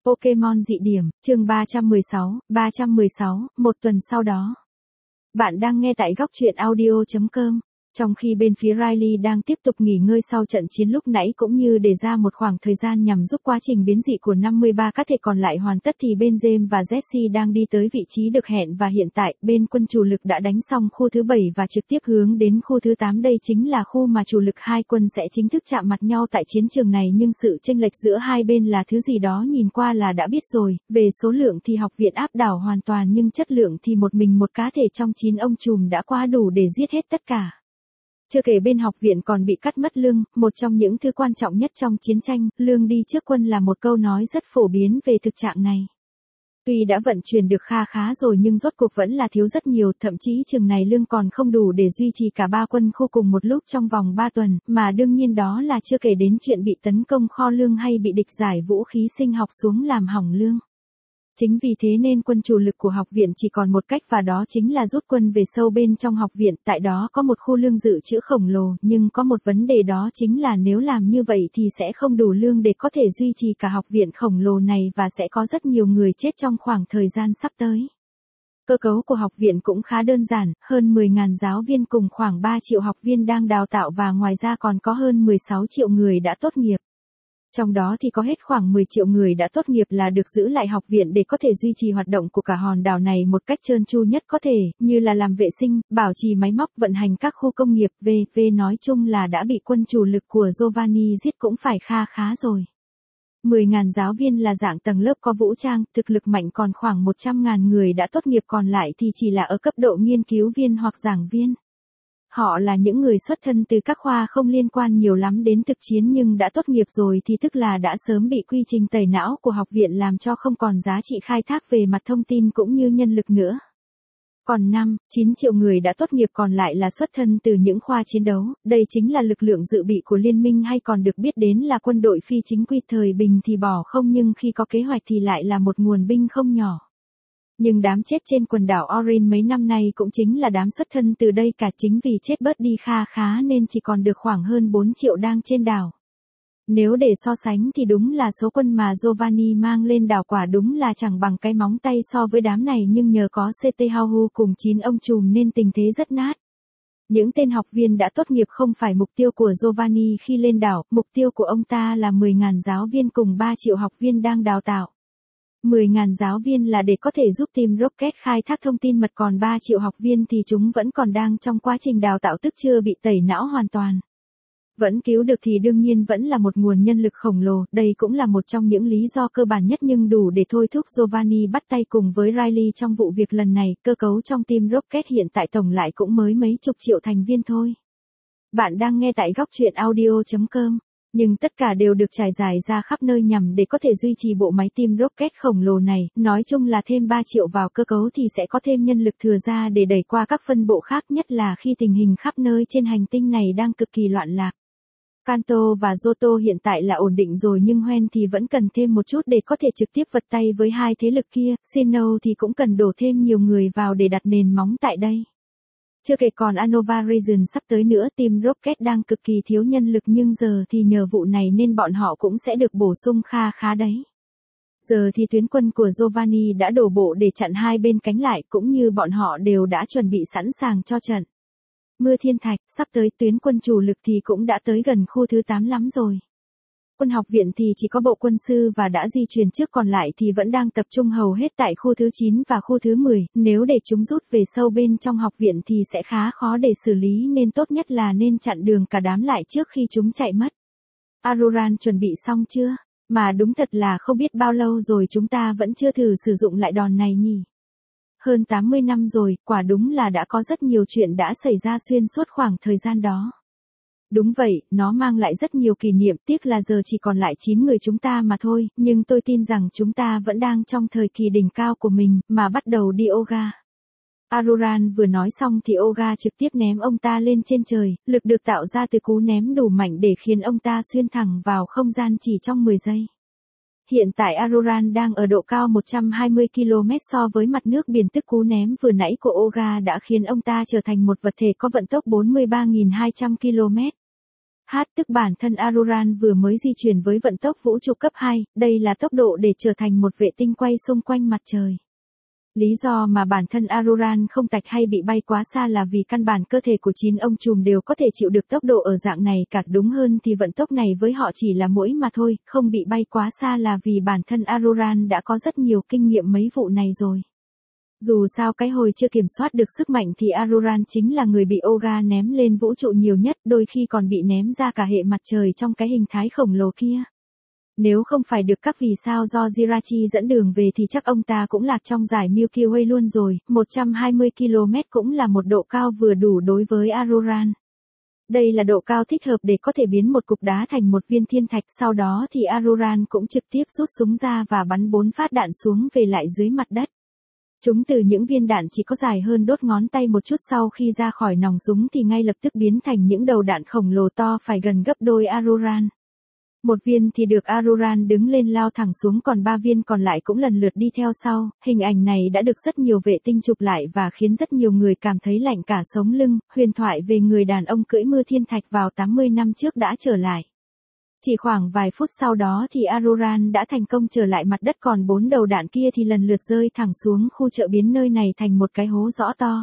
Pokemon dị điểm, chương 316, một tuần sau đó. Bạn đang nghe tại góc truyện audio.com. Trong khi bên phía Riley đang tiếp tục nghỉ ngơi sau trận chiến lúc nãy cũng như để ra một khoảng thời gian nhằm giúp quá trình biến dị của 53 cá thể còn lại hoàn tất thì bên James và Jesse đang đi tới vị trí được hẹn và hiện tại bên quân chủ lực đã đánh xong khu thứ 7 và trực tiếp hướng đến khu thứ 8. Đây chính là khu mà chủ lực hai quân sẽ chính thức chạm mặt nhau tại chiến trường này, nhưng sự chênh lệch giữa hai bên là thứ gì đó nhìn qua là đã biết rồi. Về số lượng thì học viện áp đảo hoàn toàn, nhưng chất lượng thì một mình một cá thể trong 9 ông trùm đã quá đủ để giết hết tất cả. Chưa kể bên học viện còn bị cắt mất lương, một trong những thứ quan trọng nhất trong chiến tranh, lương đi trước quân là một câu nói rất phổ biến về thực trạng này. Tuy đã vận chuyển được kha khá rồi nhưng rốt cuộc vẫn là thiếu rất nhiều, thậm chí chừng này lương còn không đủ để duy trì cả ba quân khu cùng một lúc trong vòng 3 tuần, mà đương nhiên đó là chưa kể đến chuyện bị tấn công kho lương hay bị địch giải vũ khí sinh học xuống làm hỏng lương. Chính vì thế nên quân chủ lực của học viện chỉ còn một cách và đó chính là rút quân về sâu bên trong học viện, tại đó có một khu lương dự trữ khổng lồ, nhưng có một vấn đề đó chính là nếu làm như vậy thì sẽ không đủ lương để có thể duy trì cả học viện khổng lồ này và sẽ có rất nhiều người chết trong khoảng thời gian sắp tới. Cơ cấu của học viện cũng khá đơn giản, hơn 10.000 giáo viên cùng khoảng 3 triệu học viên đang đào tạo và ngoài ra còn có hơn 16 triệu người đã tốt nghiệp. Trong đó thì có hết khoảng 10 triệu người đã tốt nghiệp là được giữ lại học viện để có thể duy trì hoạt động của cả hòn đảo này một cách trơn tru nhất có thể, như là làm vệ sinh, bảo trì máy móc, vận hành các khu công nghiệp, nói chung là đã bị quân chủ lực của Giovanni giết cũng phải kha khá rồi. 10.000 giáo viên là dạng tầng lớp có vũ trang, thực lực mạnh, còn khoảng 100.000 người đã tốt nghiệp còn lại thì chỉ là ở cấp độ nghiên cứu viên hoặc giảng viên. Họ là những người xuất thân từ các khoa không liên quan nhiều lắm đến thực chiến nhưng đã tốt nghiệp rồi thì tức là đã sớm bị quy trình tẩy não của học viện làm cho không còn giá trị khai thác về mặt thông tin cũng như nhân lực nữa. Còn 9 triệu người đã tốt nghiệp còn lại là xuất thân từ những khoa chiến đấu, đây chính là lực lượng dự bị của liên minh hay còn được biết đến là quân đội phi chính quy. Thời bình thì bỏ không nhưng khi có kế hoạch thì lại là một nguồn binh không nhỏ. Nhưng đám chết trên quần đảo Orin mấy năm nay cũng chính là đám xuất thân từ đây cả, chính vì chết bớt đi kha khá nên chỉ còn được khoảng hơn 4 triệu đang trên đảo. Nếu để so sánh thì đúng là số quân mà Giovanni mang lên đảo quả đúng là chẳng bằng cái móng tay so với đám này, nhưng nhờ có CT Hauhu cùng 9 ông trùm nên tình thế rất nát. Những tên học viên đã tốt nghiệp không phải mục tiêu của Giovanni khi lên đảo, mục tiêu của ông ta là 10.000 giáo viên cùng 3 triệu học viên đang đào tạo. 10.000 giáo viên là để có thể giúp team Rocket khai thác thông tin mật, còn 3 triệu học viên thì chúng vẫn còn đang trong quá trình đào tạo, tức chưa bị tẩy não hoàn toàn. Vẫn cứu được thì đương nhiên vẫn là một nguồn nhân lực khổng lồ, đây cũng là một trong những lý do cơ bản nhất nhưng đủ để thôi thúc Giovanni bắt tay cùng với Riley trong vụ việc lần này. Cơ cấu trong team Rocket hiện tại tổng lại cũng mới mấy chục triệu thành viên thôi. Bạn đang nghe tại góc truyện audio.com. Nhưng tất cả đều được trải dài ra khắp nơi nhằm để có thể duy trì bộ máy team Rocket khổng lồ này, nói chung là thêm 3 triệu vào cơ cấu thì sẽ có thêm nhân lực thừa ra để đẩy qua các phân bộ khác, nhất là khi tình hình khắp nơi trên hành tinh này đang cực kỳ loạn lạc. Kanto và Johto hiện tại là ổn định rồi nhưng Hoenn thì vẫn cần thêm một chút để có thể trực tiếp vật tay với hai thế lực kia, Sinnoh thì cũng cần đổ thêm nhiều người vào để đặt nền móng tại đây. Chưa kể còn Unova Region sắp tới nữa, team Rocket đang cực kỳ thiếu nhân lực nhưng giờ thì nhờ vụ này nên bọn họ cũng sẽ được bổ sung kha khá đấy. Giờ thì tuyến quân của Giovanni đã đổ bộ để chặn hai bên cánh lại, cũng như bọn họ đều đã chuẩn bị sẵn sàng cho trận mưa thiên thạch. Sắp tới tuyến quân chủ lực thì cũng đã tới gần khu thứ 8 lắm rồi. Quân học viện thì chỉ có bộ quân sư và đã di chuyển trước, còn lại thì vẫn đang tập trung hầu hết tại khu thứ 9 và khu thứ 10, nếu để chúng rút về sâu bên trong học viện thì sẽ khá khó để xử lý nên tốt nhất là nên chặn đường cả đám lại trước khi chúng chạy mất. Aruran chuẩn bị xong chưa? Mà đúng thật là không biết bao lâu rồi chúng ta vẫn chưa thử sử dụng lại đòn này nhỉ? Hơn 80 năm rồi, quả đúng là đã có rất nhiều chuyện đã xảy ra xuyên suốt khoảng thời gian đó. Đúng vậy, nó mang lại rất nhiều kỷ niệm, tiếc là giờ chỉ còn lại 9 người chúng ta mà thôi, nhưng tôi tin rằng chúng ta vẫn đang trong thời kỳ đỉnh cao của mình, mà bắt đầu đi Oga. Aruran vừa nói xong thì Oga trực tiếp ném ông ta lên trên trời, lực được tạo ra từ cú ném đủ mạnh để khiến ông ta xuyên thẳng vào không gian chỉ trong 10 giây. Hiện tại Aruran đang ở độ cao 120 km so với mặt nước biển, tức cú ném vừa nãy của Oga đã khiến ông ta trở thành một vật thể có vận tốc 43.200 km. tức bản thân Aruran vừa mới di chuyển với vận tốc vũ trụ cấp 2, đây là tốc độ để trở thành một vệ tinh quay xung quanh mặt trời. Lý do mà bản thân Aruran không tạch hay bị bay quá xa là vì căn bản cơ thể của 9 ông trùm đều có thể chịu được tốc độ ở dạng này cả, đúng hơn thì vận tốc này với họ chỉ là muỗi mà thôi, không bị bay quá xa là vì bản thân Aruran đã có rất nhiều kinh nghiệm mấy vụ này rồi. Dù sao cái hồi chưa kiểm soát được sức mạnh thì Aruran chính là người bị Oga ném lên vũ trụ nhiều nhất, đôi khi còn bị ném ra cả hệ mặt trời trong cái hình thái khổng lồ kia. Nếu không phải được các vì sao do Jirachi dẫn đường về thì chắc ông ta cũng lạc trong giải Milky Way luôn rồi, 120 km cũng là một độ cao vừa đủ đối với Aruran. Đây là độ cao thích hợp để có thể biến một cục đá thành một viên thiên thạch, sau đó thì Aruran cũng trực tiếp rút súng ra và bắn 4 phát đạn xuống về lại dưới mặt đất. Chúng từ những viên đạn chỉ có dài hơn đốt ngón tay một chút, sau khi ra khỏi nòng súng thì ngay lập tức biến thành những đầu đạn khổng lồ to phải gần gấp đôi Aruran. Một viên thì được Aruran đứng lên lao thẳng xuống, còn 3 viên còn lại cũng lần lượt đi theo sau. Hình ảnh này đã được rất nhiều vệ tinh chụp lại và khiến rất nhiều người cảm thấy lạnh cả sống lưng. Huyền thoại về người đàn ông cưỡi mưa thiên thạch vào 80 năm trước đã trở lại. Chỉ khoảng vài phút sau đó thì Aruran đã thành công trở lại mặt đất, còn 4 đầu đạn kia thì lần lượt rơi thẳng xuống khu chợ, biến nơi này thành một cái hố rõ to.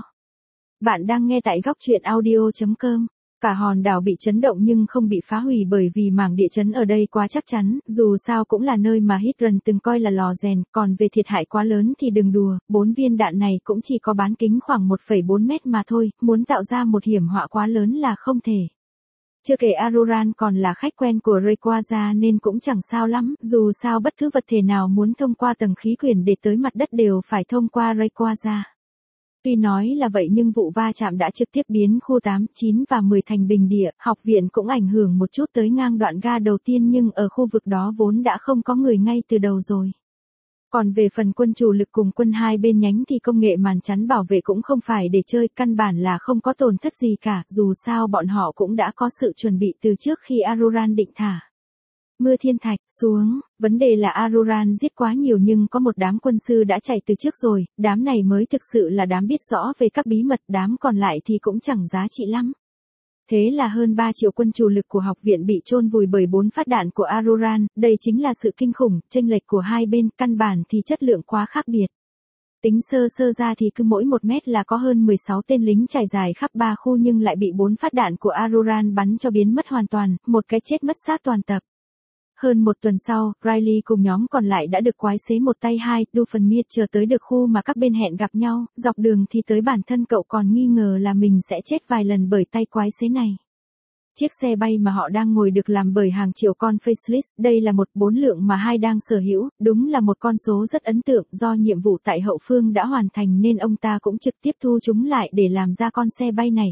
Bạn đang nghe tại góc truyện audio.com. Cả hòn đảo bị chấn động nhưng không bị phá hủy bởi vì mảng địa chấn ở đây quá chắc chắn, dù sao cũng là nơi mà Hydran từng coi là lò rèn, còn về thiệt hại quá lớn thì đừng đùa, 4 viên đạn này cũng chỉ có bán kính khoảng 1,4 mét mà thôi, muốn tạo ra một hiểm họa quá lớn là không thể. Chưa kể Aruran còn là khách quen của Rayquaza nên cũng chẳng sao lắm, dù sao bất cứ vật thể nào muốn thông qua tầng khí quyển để tới mặt đất đều phải thông qua Rayquaza. Tuy nói là vậy nhưng vụ va chạm đã trực tiếp biến khu 8, 9 và 10 thành bình địa, học viện cũng ảnh hưởng một chút tới ngang đoạn ga đầu tiên, nhưng ở khu vực đó vốn đã không có người ngay từ đầu rồi. Còn về phần quân chủ lực cùng quân hai bên nhánh thì công nghệ màn chắn bảo vệ cũng không phải để chơi, căn bản là không có tổn thất gì cả, dù sao bọn họ cũng đã có sự chuẩn bị từ trước khi Aruran định thả mưa thiên thạch xuống. Vấn đề là Aruran giết quá nhiều nhưng có một đám quân sư đã chạy từ trước rồi, đám này mới thực sự là đám biết rõ về các bí mật, đám còn lại thì cũng chẳng giá trị lắm. Thế là hơn 3 triệu quân chủ lực của học viện bị chôn vùi bởi 4 phát đạn của Aruran, đây chính là sự kinh khủng, chênh lệch của hai bên, căn bản thì chất lượng quá khác biệt. Tính sơ sơ ra thì cứ mỗi 1 mét là có hơn 16 tên lính trải dài khắp 3 khu nhưng lại bị 4 phát đạn của Aruran bắn cho biến mất hoàn toàn, một cái chết mất xác toàn tập. Hơn một tuần sau, Riley cùng nhóm còn lại đã được quái xế một tay hai, Doofenshmirtz chờ tới được khu mà các bên hẹn gặp nhau, dọc đường thì tới bản thân cậu còn nghi ngờ là mình sẽ chết vài lần bởi tay quái xế này. Chiếc xe bay mà họ đang ngồi được làm bởi hàng triệu con faceless, đây là một 4 lượng mà hai đang sở hữu, đúng là một con số rất ấn tượng, do nhiệm vụ tại hậu phương đã hoàn thành nên ông ta cũng trực tiếp thu chúng lại để làm ra con xe bay này.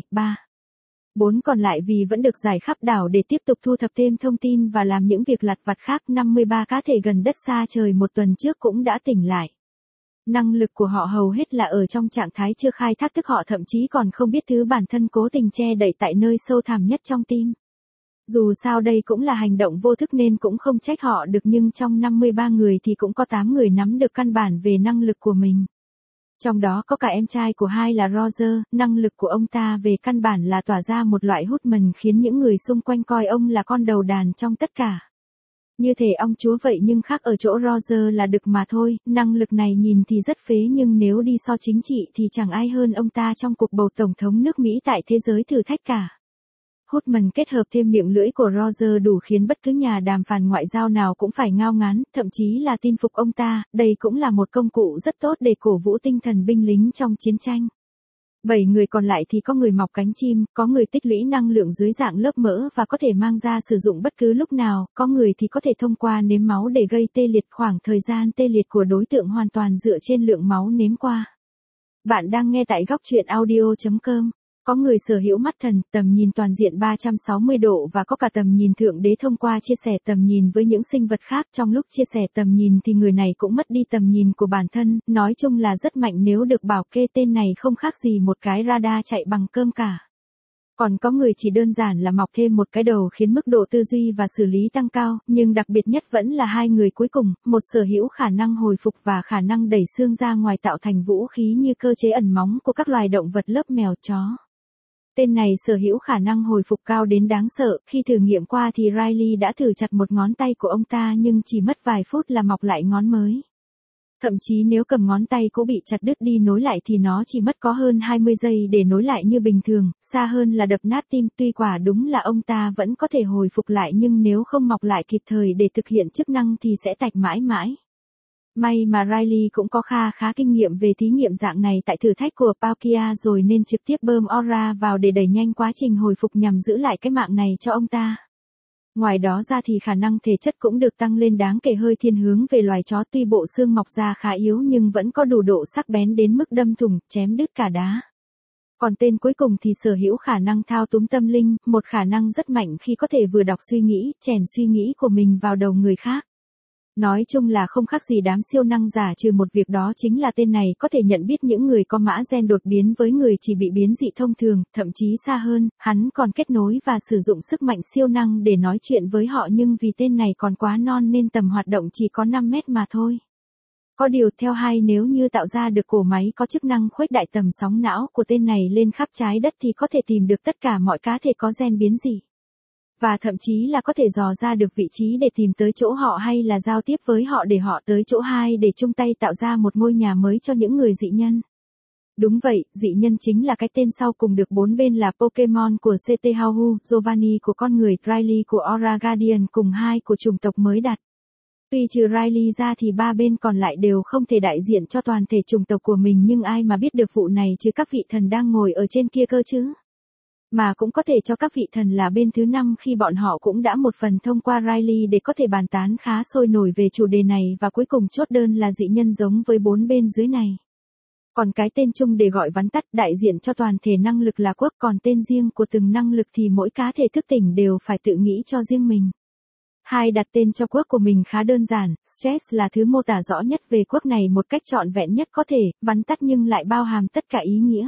4 còn lại vì vẫn được giải khắp đảo để tiếp tục thu thập thêm thông tin và làm những việc lặt vặt khác. 53 cá thể gần đất xa trời một tuần trước cũng đã tỉnh lại. Năng lực của họ hầu hết là ở trong trạng thái chưa khai thác, tức họ thậm chí còn không biết thứ bản thân cố tình che đậy tại nơi sâu thẳm nhất trong tim. Dù sao đây cũng là hành động vô thức nên cũng không trách họ được, nhưng trong 53 người thì cũng có 8 người nắm được căn bản về năng lực của mình. Trong đó có cả em trai của hai là Roger, năng lực của ông ta về căn bản là tỏa ra một loại hút mần khiến những người xung quanh coi ông là con đầu đàn trong tất cả. Như thể ông chúa vậy, nhưng khác ở chỗ Roger là đực mà thôi, năng lực này nhìn thì rất phế nhưng nếu đi so chính trị thì chẳng ai hơn ông ta trong cuộc bầu tổng thống nước Mỹ tại thế giới thử thách cả. Hutman kết hợp thêm miệng lưỡi của Roger đủ khiến bất cứ nhà đàm phán ngoại giao nào cũng phải ngao ngán, thậm chí là tin phục ông ta, đây cũng là một công cụ rất tốt để cổ vũ tinh thần binh lính trong chiến tranh. 7 người còn lại thì có người mọc cánh chim, có người tích lũy năng lượng dưới dạng lớp mỡ và có thể mang ra sử dụng bất cứ lúc nào, có người thì có thể thông qua nếm máu để gây tê liệt, khoảng thời gian tê liệt của đối tượng hoàn toàn dựa trên lượng máu nếm qua. Bạn đang nghe tại góc truyện audio.com. Có người sở hữu mắt thần, tầm nhìn toàn diện 360 độ và có cả tầm nhìn thượng đế thông qua chia sẻ tầm nhìn với những sinh vật khác. Trong lúc chia sẻ tầm nhìn thì người này cũng mất đi tầm nhìn của bản thân, nói chung là rất mạnh, nếu được bảo kê tên này không khác gì một cái radar chạy bằng cơm cả. Còn có người chỉ đơn giản là mọc thêm một cái đầu khiến mức độ tư duy và xử lý tăng cao, nhưng đặc biệt nhất vẫn là hai người cuối cùng, một sở hữu khả năng hồi phục và khả năng đẩy xương ra ngoài tạo thành vũ khí như cơ chế ẩn móng của các loài động vật lớp mèo chó. Tên này sở hữu khả năng hồi phục cao đến đáng sợ, khi thử nghiệm qua thì Riley đã thử chặt một ngón tay của ông ta nhưng chỉ mất vài phút là mọc lại ngón mới. Thậm chí nếu cầm ngón tay cũ bị chặt đứt đi nối lại thì nó chỉ mất có hơn 20 giây để nối lại như bình thường, xa hơn là đập nát tim. Tuy quả đúng là ông ta vẫn có thể hồi phục lại nhưng nếu không mọc lại kịp thời để thực hiện chức năng thì sẽ tạch mãi mãi. May mà Riley cũng có khá kinh nghiệm về thí nghiệm dạng này tại thử thách của Palkia rồi nên trực tiếp bơm Aura vào để đẩy nhanh quá trình hồi phục nhằm giữ lại cái mạng này cho ông ta. Ngoài đó ra thì khả năng thể chất cũng được tăng lên đáng kể, hơi thiên hướng về loài chó, tuy bộ xương mọc ra khá yếu nhưng vẫn có đủ độ sắc bén đến mức đâm thủng, chém đứt cả đá. Còn tên cuối cùng thì sở hữu khả năng thao túng tâm linh, một khả năng rất mạnh khi có thể vừa đọc suy nghĩ, chèn suy nghĩ của mình vào đầu người khác. Nói chung là không khác gì đám siêu năng giả, trừ một việc đó chính là tên này có thể nhận biết những người có mã gen đột biến với người chỉ bị biến dị thông thường, thậm chí xa hơn, hắn còn kết nối và sử dụng sức mạnh siêu năng để nói chuyện với họ, nhưng vì tên này còn quá non nên tầm hoạt động chỉ có 5 mét mà thôi. Có điều theo hai, nếu như tạo ra được cổ máy có chức năng khuếch đại tầm sóng não của tên này lên khắp trái đất thì có thể tìm được tất cả mọi cá thể có gen biến dị. Và thậm chí là có thể dò ra được vị trí để tìm tới chỗ họ hay là giao tiếp với họ để họ tới chỗ hai để chung tay tạo ra một ngôi nhà mới cho những người dị nhân. Đúng vậy, dị nhân chính là cái tên sau cùng được bốn bên là Pokemon của CT Hauhu, Giovanni của con người, Riley của Aura Guardian cùng hai của chủng tộc mới đặt. Tuy trừ Riley ra thì ba bên còn lại đều không thể đại diện cho toàn thể chủng tộc của mình, nhưng ai mà biết được vụ này chứ các vị thần đang ngồi ở trên kia cơ chứ. Mà cũng có thể cho các vị thần là bên thứ 5 khi bọn họ cũng đã một phần thông qua Riley để có thể bàn tán khá sôi nổi về chủ đề này, và cuối cùng chốt đơn là dị nhân giống với bốn bên dưới này. Còn cái tên chung để gọi vắn tắt đại diện cho toàn thể năng lực là quốc, còn tên riêng của từng năng lực thì mỗi cá thể thức tỉnh đều phải tự nghĩ cho riêng mình. Hai đặt tên cho quốc của mình khá đơn giản, stress là thứ mô tả rõ nhất về quốc này một cách trọn vẹn nhất có thể, vắn tắt nhưng lại bao hàm tất cả ý nghĩa.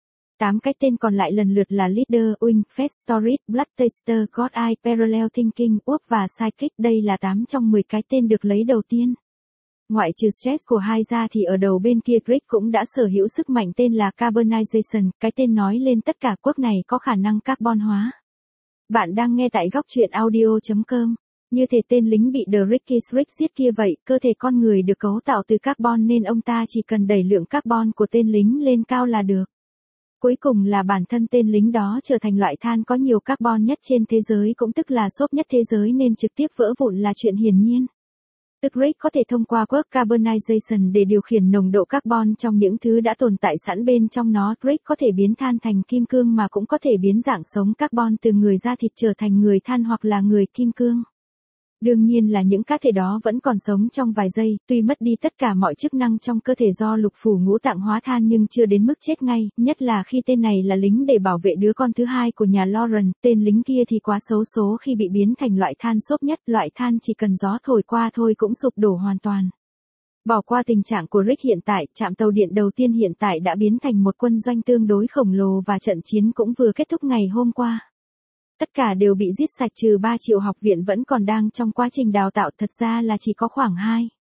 8 cái tên còn lại lần lượt là Leader, Wing, Fast Stories, Blood Taster, God Eye, Parallel Thinking, Warp và Psychic. Đây là 8 trong 10 cái tên được lấy đầu tiên. Ngoại trừ stress của hai ra thì ở đầu bên kia Rick cũng đã sở hữu sức mạnh tên là Carbonization, cái tên nói lên tất cả quốc này có khả năng carbon hóa. Bạn đang nghe tại góc truyện audio.com. Như thể tên lính bị The Ricky's Rick giết kia vậy, cơ thể con người được cấu tạo từ carbon nên ông ta chỉ cần đẩy lượng carbon của tên lính lên cao là được. Cuối cùng là bản thân tên lính đó trở thành loại than có nhiều carbon nhất trên thế giới, cũng tức là xốp nhất thế giới, nên trực tiếp vỡ vụn là chuyện hiển nhiên. Tức Rick có thể thông qua quirk Carbonization để điều khiển nồng độ carbon trong những thứ đã tồn tại sẵn bên trong nó. Rick có thể biến than thành kim cương mà cũng có thể biến dạng sống carbon từ người da thịt trở thành người than hoặc là người kim cương. Đương nhiên là những cá thể đó vẫn còn sống trong vài giây, tuy mất đi tất cả mọi chức năng trong cơ thể do lục phủ ngũ tạng hóa than nhưng chưa đến mức chết ngay, nhất là khi tên này là lính để bảo vệ đứa con thứ hai của nhà Lauren. Tên lính kia thì quá xấu số khi bị biến thành loại than xốp nhất, loại than chỉ cần gió thổi qua thôi cũng sụp đổ hoàn toàn. Bỏ qua tình trạng của Rick hiện tại, trạm tàu điện đầu tiên hiện tại đã biến thành một quân doanh tương đối khổng lồ và trận chiến cũng vừa kết thúc ngày hôm qua. Tất cả đều bị giết sạch trừ 3 triệu học viện vẫn còn đang trong quá trình đào tạo, thật ra là chỉ có khoảng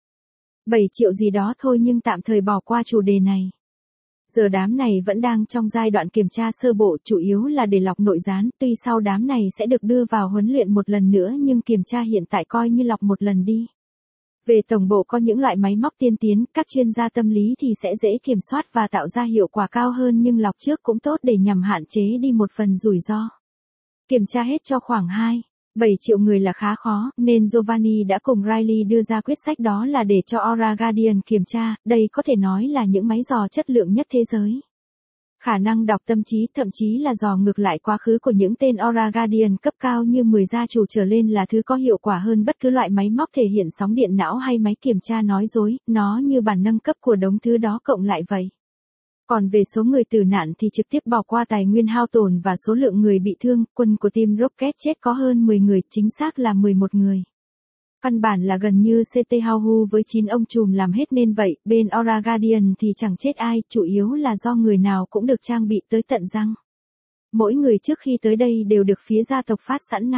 7 triệu gì đó thôi, nhưng tạm thời bỏ qua chủ đề này. Giờ đám này vẫn đang trong giai đoạn kiểm tra sơ bộ, chủ yếu là để lọc nội gián, tuy sau đám này sẽ được đưa vào huấn luyện một lần nữa nhưng kiểm tra hiện tại coi như lọc một lần đi. Về tổng bộ có những loại máy móc tiên tiến, các chuyên gia tâm lý thì sẽ dễ kiểm soát và tạo ra hiệu quả cao hơn, nhưng lọc trước cũng tốt để nhằm hạn chế đi một phần rủi ro. Kiểm tra hết cho khoảng 7 triệu người là khá khó, nên Giovanni đã cùng Riley đưa ra quyết sách, đó là để cho Aura Guardian kiểm tra. Đây có thể nói là những máy dò chất lượng nhất thế giới. Khả năng đọc tâm trí, thậm chí là dò ngược lại quá khứ của những tên Aura Guardian cấp cao như 10 gia chủ trở lên là thứ có hiệu quả hơn bất cứ loại máy móc thể hiện sóng điện não hay máy kiểm tra nói dối, nó như bản nâng cấp của đống thứ đó cộng lại vậy. Còn về số người tử nạn thì trực tiếp bỏ qua tài nguyên hao tổn và số lượng người bị thương, quân của Team Rocket chết có hơn 10 người, chính xác là 11 người. Căn bản là gần như CT Hauhu với 9 ông trùm làm hết nên vậy, bên Aura Guardian thì chẳng chết ai, chủ yếu là do người nào cũng được trang bị tới tận răng. Mỗi người trước khi tới đây đều được phía gia tộc phát sẵn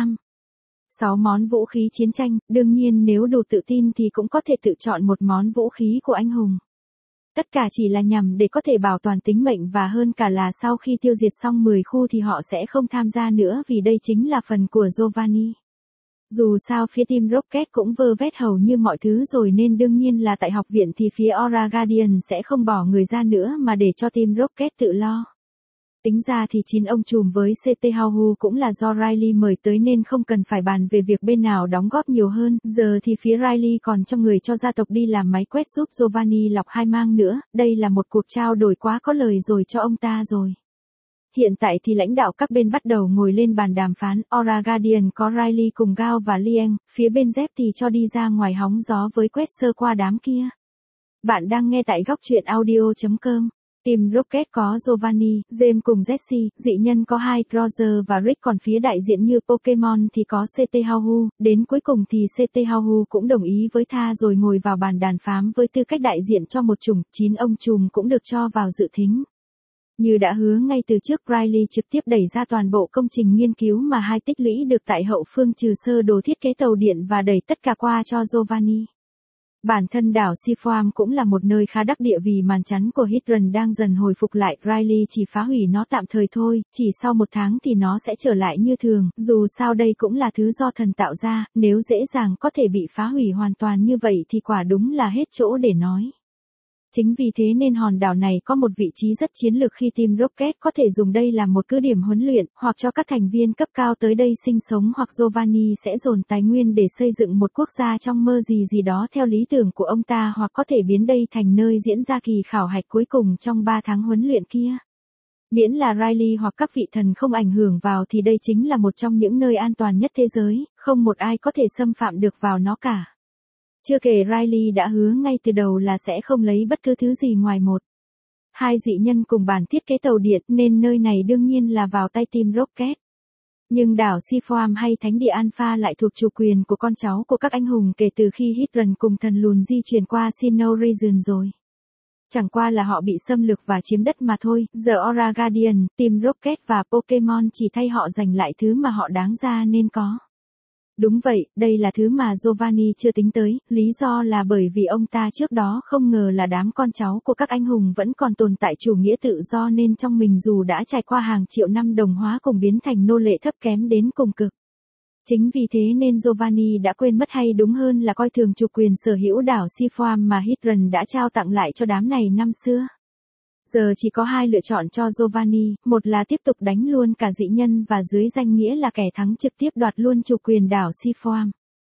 6 món vũ khí chiến tranh, đương nhiên nếu đủ tự tin thì cũng có thể tự chọn một món vũ khí của anh hùng. Tất cả chỉ là nhằm để có thể bảo toàn tính mệnh và hơn cả là sau khi tiêu diệt xong 10 khu thì họ sẽ không tham gia nữa vì đây chính là phần của Giovanni. Dù sao phía Team Rocket cũng vơ vét hầu như mọi thứ rồi nên đương nhiên là tại học viện thì phía Aura Guardian sẽ không bỏ người ra nữa mà để cho Team Rocket tự lo. Tính ra thì 9 ông trùm với CT Hauhu cũng là do Riley mời tới nên không cần phải bàn về việc bên nào đóng góp nhiều hơn. Giờ thì phía Riley còn cho người cho gia tộc đi làm máy quét giúp Giovanni lọc 2 mang nữa. Đây là một cuộc trao đổi quá có lời rồi cho ông ta rồi. Hiện tại thì lãnh đạo các bên bắt đầu ngồi lên bàn đàm phán. Aura Guardian có Riley cùng Gao và Liang, phía bên Zep thì cho đi ra ngoài hóng gió với quét sơ qua đám kia. Bạn đang nghe tại góc truyện audio.com. Team Rocket có Giovanni, James cùng Jesse, dị nhân có hai, Roger và Rick, còn phía đại diện như Pokemon thì có CT Hauhu, đến cuối cùng thì CT Hauhu cũng đồng ý với Tha rồi ngồi vào bàn đàm phán với tư cách đại diện cho một chủng, 9 ông trùm cũng được cho vào dự thính. Như đã hứa ngay từ trước, Riley trực tiếp đẩy ra toàn bộ công trình nghiên cứu mà hai tích lũy được tại hậu phương trừ sơ đồ thiết kế tàu điện và đẩy tất cả qua cho Giovanni. Bản thân đảo Seaform cũng là một nơi khá đắc địa vì màn chắn của Hydron đang dần hồi phục lại. Riley chỉ phá hủy nó tạm thời thôi, chỉ sau 1 tháng thì nó sẽ trở lại như thường, dù sao đây cũng là thứ do thần tạo ra, nếu dễ dàng có thể bị phá hủy hoàn toàn như vậy thì quả đúng là hết chỗ để nói. Chính vì thế nên hòn đảo này có một vị trí rất chiến lược khi Team Rocket có thể dùng đây làm một cứ điểm huấn luyện, hoặc cho các thành viên cấp cao tới đây sinh sống, hoặc Giovanni sẽ dồn tài nguyên để xây dựng một quốc gia trong mơ gì đó theo lý tưởng của ông ta, hoặc có thể biến đây thành nơi diễn ra kỳ khảo hạch cuối cùng trong 3 tháng huấn luyện kia. Miễn là Riley hoặc các vị thần không ảnh hưởng vào thì đây chính là một trong những nơi an toàn nhất thế giới, không một ai có thể xâm phạm được vào nó cả. Chưa kể Riley đã hứa ngay từ đầu là sẽ không lấy bất cứ thứ gì ngoài 1, 2 dị nhân cùng bản thiết kế tàu điện, nên nơi này đương nhiên là vào tay Team Rocket. Nhưng đảo Seaform hay thánh địa Alpha lại thuộc chủ quyền của con cháu của các anh hùng kể từ khi Hydron cùng thần lùn di chuyển qua Sinnoh Region rồi. Chẳng qua là họ bị xâm lược và chiếm đất mà thôi. Giờ Aura Guardian, Team Rocket và Pokemon chỉ thay họ giành lại thứ mà họ đáng ra nên có. Đúng vậy, đây là thứ mà Giovanni chưa tính tới, lý do là bởi vì ông ta trước đó không ngờ là đám con cháu của các anh hùng vẫn còn tồn tại chủ nghĩa tự do, nên trong mình dù đã trải qua hàng triệu năm đồng hóa cùng biến thành nô lệ thấp kém đến cùng cực. Chính vì thế nên Giovanni đã quên mất, hay đúng hơn là coi thường chủ quyền sở hữu đảo Seaform mà Hydron đã trao tặng lại cho đám này năm xưa. Giờ chỉ có 2 lựa chọn cho Giovanni, một là tiếp tục đánh luôn cả dị nhân và dưới danh nghĩa là kẻ thắng trực tiếp đoạt luôn chủ quyền đảo Seaform.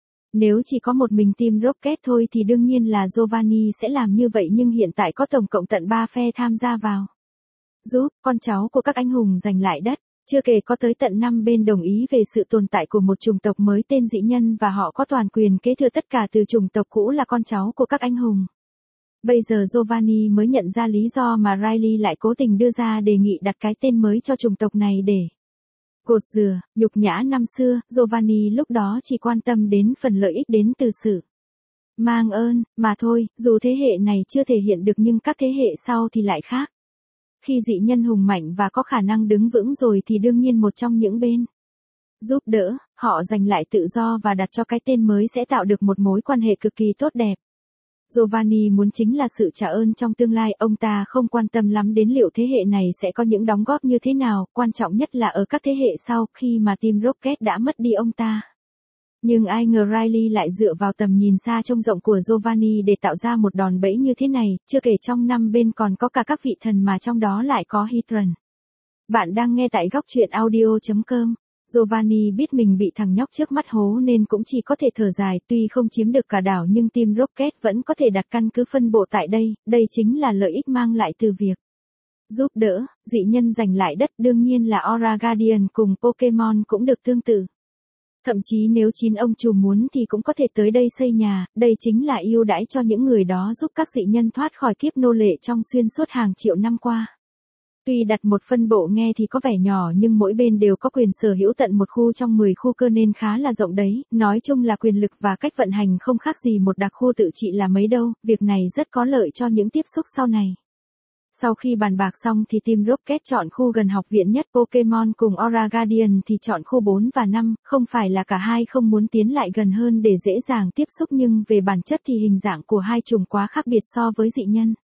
Nếu chỉ có một mình Team Rocket thôi thì đương nhiên là Giovanni sẽ làm như vậy, nhưng hiện tại có tổng cộng tận 3 phe tham gia vào. Giúp con cháu của các anh hùng giành lại đất, chưa kể có tới tận 5 bên đồng ý về sự tồn tại của một chủng tộc mới tên dị nhân và họ có toàn quyền kế thừa tất cả từ chủng tộc cũ là con cháu của các anh hùng. Bây giờ Giovanni mới nhận ra lý do mà Riley lại cố tình đưa ra đề nghị đặt cái tên mới cho chủng tộc này để cột dừa, nhục nhã năm xưa. Giovanni lúc đó chỉ quan tâm đến phần lợi ích đến từ sự mang ơn mà thôi, dù thế hệ này chưa thể hiện được nhưng các thế hệ sau thì lại khác. Khi dị nhân hùng mạnh và có khả năng đứng vững rồi thì đương nhiên một trong những bên giúp đỡ, họ giành lại tự do và đặt cho cái tên mới sẽ tạo được một mối quan hệ cực kỳ tốt đẹp. Giovanni muốn chính là sự trả ơn trong tương lai, ông ta không quan tâm lắm đến liệu thế hệ này sẽ có những đóng góp như thế nào, quan trọng nhất là ở các thế hệ sau khi mà Team Rocket đã mất đi ông ta. Nhưng ai ngờ Riley lại dựa vào tầm nhìn xa trông rộng của Giovanni để tạo ra một đòn bẫy như thế này, chưa kể trong 5 bên còn có cả các vị thần mà trong đó lại có Hydron. Bạn đang nghe tại góc truyện audio.com. Giovanni biết mình bị thằng nhóc trước mắt hố nên cũng chỉ có thể thở dài, tuy không chiếm được cả đảo nhưng Team Rocket vẫn có thể đặt căn cứ phân bộ tại đây, đây chính là lợi ích mang lại từ việc giúp đỡ, dị nhân giành lại đất. Đương nhiên là Aura Guardian cùng Pokemon cũng được tương tự. Thậm chí nếu 9 ông trùm muốn thì cũng có thể tới đây xây nhà, đây chính là ưu đãi cho những người đó giúp các dị nhân thoát khỏi kiếp nô lệ trong xuyên suốt hàng triệu năm qua. Tuy đặt một phân bộ nghe thì có vẻ nhỏ nhưng mỗi bên đều có quyền sở hữu tận một khu trong 10 khu cơ nên khá là rộng đấy, nói chung là quyền lực và cách vận hành không khác gì một đặc khu tự trị là mấy đâu, việc này rất có lợi cho những tiếp xúc sau này. Sau khi bàn bạc xong thì Team Rocket chọn khu gần học viện nhất, Pokemon cùng Aura Guardian thì chọn khu 4 và 5, không phải là cả hai không muốn tiến lại gần hơn để dễ dàng tiếp xúc nhưng về bản chất thì hình dạng của hai chủng quá khác biệt so với dị nhân.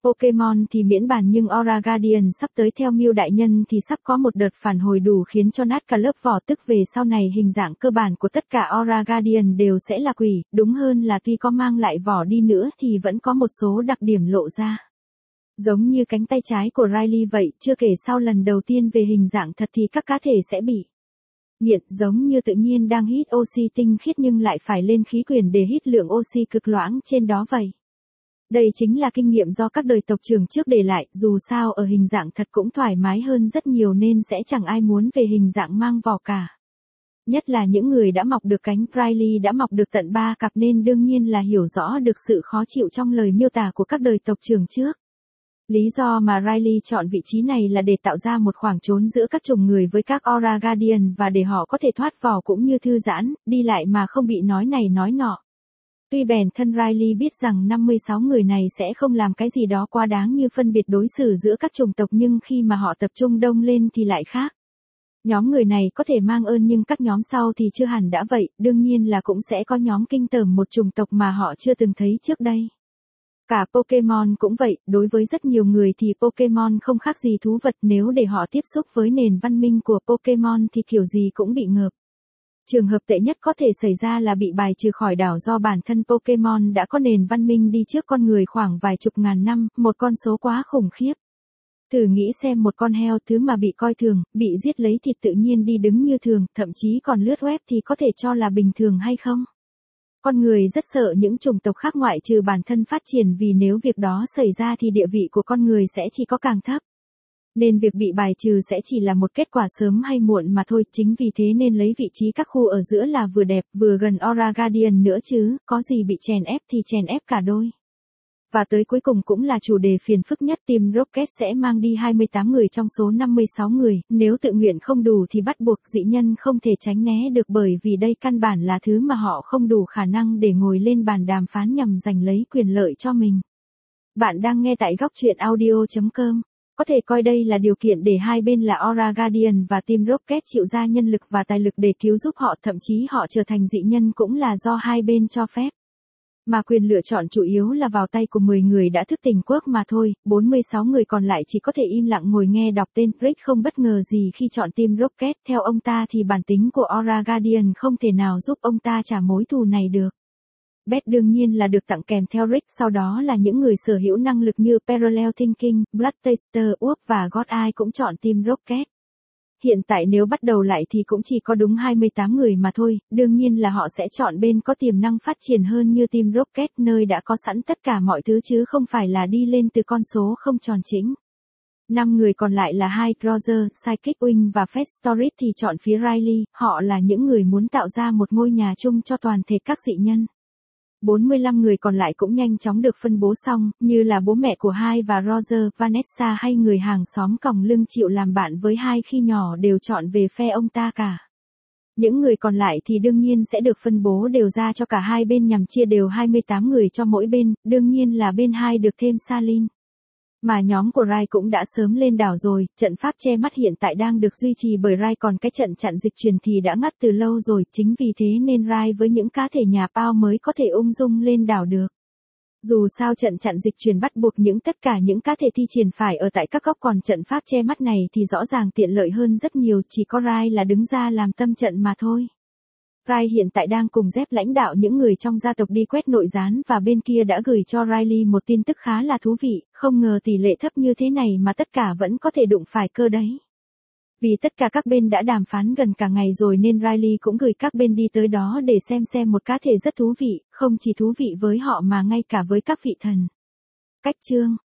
Pokemon thì miễn bàn nhưng Aura Guardian sắp tới theo Mew đại nhân thì sắp có một đợt phản hồi đủ khiến cho nát cả lớp vỏ, tức về sau này hình dạng cơ bản của tất cả Aura Guardian đều sẽ là quỷ, đúng hơn là tuy có mang lại vỏ đi nữa thì vẫn có một số đặc điểm lộ ra. Giống như cánh tay trái của Riley vậy, chưa kể sau lần đầu tiên về hình dạng thật thì các cá thể sẽ bị nghiện, giống như tự nhiên đang hít oxy tinh khiết nhưng lại phải lên khí quyển để hít lượng oxy cực loãng trên đó vậy. Đây chính là kinh nghiệm do các đời tộc trưởng trước để lại, dù sao ở hình dạng thật cũng thoải mái hơn rất nhiều nên sẽ chẳng ai muốn về hình dạng mang vỏ cả. Nhất là những người đã mọc được cánh, Riley đã mọc được tận 3 cặp nên đương nhiên là hiểu rõ được sự khó chịu trong lời miêu tả của các đời tộc trưởng trước. Lý do mà Riley chọn vị trí này là để tạo ra một khoảng trống giữa các chủng người với các Aura Guardian và để họ có thể thoát vỏ cũng như thư giãn, đi lại mà không bị nói này nói nọ. Tuy bản thân Riley biết rằng 56 người này sẽ không làm cái gì đó quá đáng như phân biệt đối xử giữa các chủng tộc nhưng khi mà họ tập trung đông lên thì lại khác. Nhóm người này có thể mang ơn nhưng các nhóm sau thì chưa hẳn đã vậy, đương nhiên là cũng sẽ có nhóm kinh tởm một chủng tộc mà họ chưa từng thấy trước đây. Cả Pokemon cũng vậy, đối với rất nhiều người thì Pokemon không khác gì thú vật, nếu để họ tiếp xúc với nền văn minh của Pokemon thì kiểu gì cũng bị ngợp. Trường hợp tệ nhất có thể xảy ra là bị bài trừ khỏi đảo do bản thân Pokemon đã có nền văn minh đi trước con người khoảng vài chục ngàn năm, một con số quá khủng khiếp. Thử nghĩ xem một con heo, thứ mà bị coi thường, bị giết lấy thịt tự nhiên đi đứng như thường, thậm chí còn lướt web thì có thể cho là bình thường hay không? Con người rất sợ những chủng tộc khác ngoại trừ bản thân phát triển vì nếu việc đó xảy ra thì địa vị của con người sẽ chỉ có càng thấp. Nên việc bị bài trừ sẽ chỉ là một kết quả sớm hay muộn mà thôi, chính vì thế nên lấy vị trí các khu ở giữa là vừa đẹp vừa gần Aura Guardian nữa chứ, có gì bị chèn ép thì chèn ép cả đôi. Và tới cuối cùng cũng là chủ đề phiền phức nhất, Team Rocket sẽ mang đi 28 người trong số 56 người, nếu tự nguyện không đủ thì bắt buộc dị nhân không thể tránh né được bởi vì đây căn bản là thứ mà họ không đủ khả năng để ngồi lên bàn đàm phán nhằm giành lấy quyền lợi cho mình. Bạn đang nghe tại góc truyện audio.com. Có thể coi đây là điều kiện để hai bên là Aura Guardian và Team Rocket chịu ra nhân lực và tài lực để cứu giúp họ, thậm chí họ trở thành dị nhân cũng là do hai bên cho phép. Mà quyền lựa chọn chủ yếu là vào tay của 10 người đã thức tỉnh quirk mà thôi, 46 người còn lại chỉ có thể im lặng ngồi nghe đọc tên. Rick không bất ngờ gì khi chọn Team Rocket, theo ông ta thì bản tính của Aura Guardian không thể nào giúp ông ta trả mối thù này được. Beth đương nhiên là được tặng kèm theo Rick, sau đó là những người sở hữu năng lực như Parallel Thinking, Blood Taster, Uop và God ai cũng chọn Team Rocket. Hiện tại nếu bắt đầu lại thì cũng chỉ có đúng 28 người mà thôi, đương nhiên là họ sẽ chọn bên có tiềm năng phát triển hơn như Team Rocket nơi đã có sẵn tất cả mọi thứ chứ không phải là đi lên từ con số không tròn chỉnh. 5 người còn lại là Roger, Psychic Wing và Festorit thì chọn phía Riley, họ là những người muốn tạo ra một ngôi nhà chung cho toàn thể các dị nhân. 45 người còn lại cũng nhanh chóng được phân bố xong, như là bố mẹ của Hai và Roger, Vanessa hay người hàng xóm còng lưng chịu làm bạn với Hai khi nhỏ đều chọn về phe ông ta cả. Những người còn lại thì đương nhiên sẽ được phân bố đều ra cho cả hai bên nhằm chia đều 28 người cho mỗi bên, đương nhiên là bên Hai được thêm Salin. Mà nhóm của Rai cũng đã sớm lên đảo rồi, trận pháp che mắt hiện tại đang được duy trì bởi Rai còn cái trận chặn dịch truyền thì đã ngắt từ lâu rồi, chính vì thế nên Rai với những cá thể nhà Pao mới có thể ung dung lên đảo được. Dù sao trận chặn dịch truyền bắt buộc tất cả những cá thể thi triển phải ở tại các góc, còn trận pháp che mắt này thì rõ ràng tiện lợi hơn rất nhiều, chỉ có Rai là đứng ra làm tâm trận mà thôi. Rai hiện tại đang cùng Dép lãnh đạo những người trong gia tộc đi quét nội gián và bên kia đã gửi cho Riley một tin tức khá là thú vị, không ngờ tỷ lệ thấp như thế này mà tất cả vẫn có thể đụng phải cơ đấy. Vì tất cả các bên đã đàm phán gần cả ngày rồi nên Riley cũng gửi các bên đi tới đó để xem một cá thể rất thú vị, không chỉ thú vị với họ mà ngay cả với các vị thần. Cách chương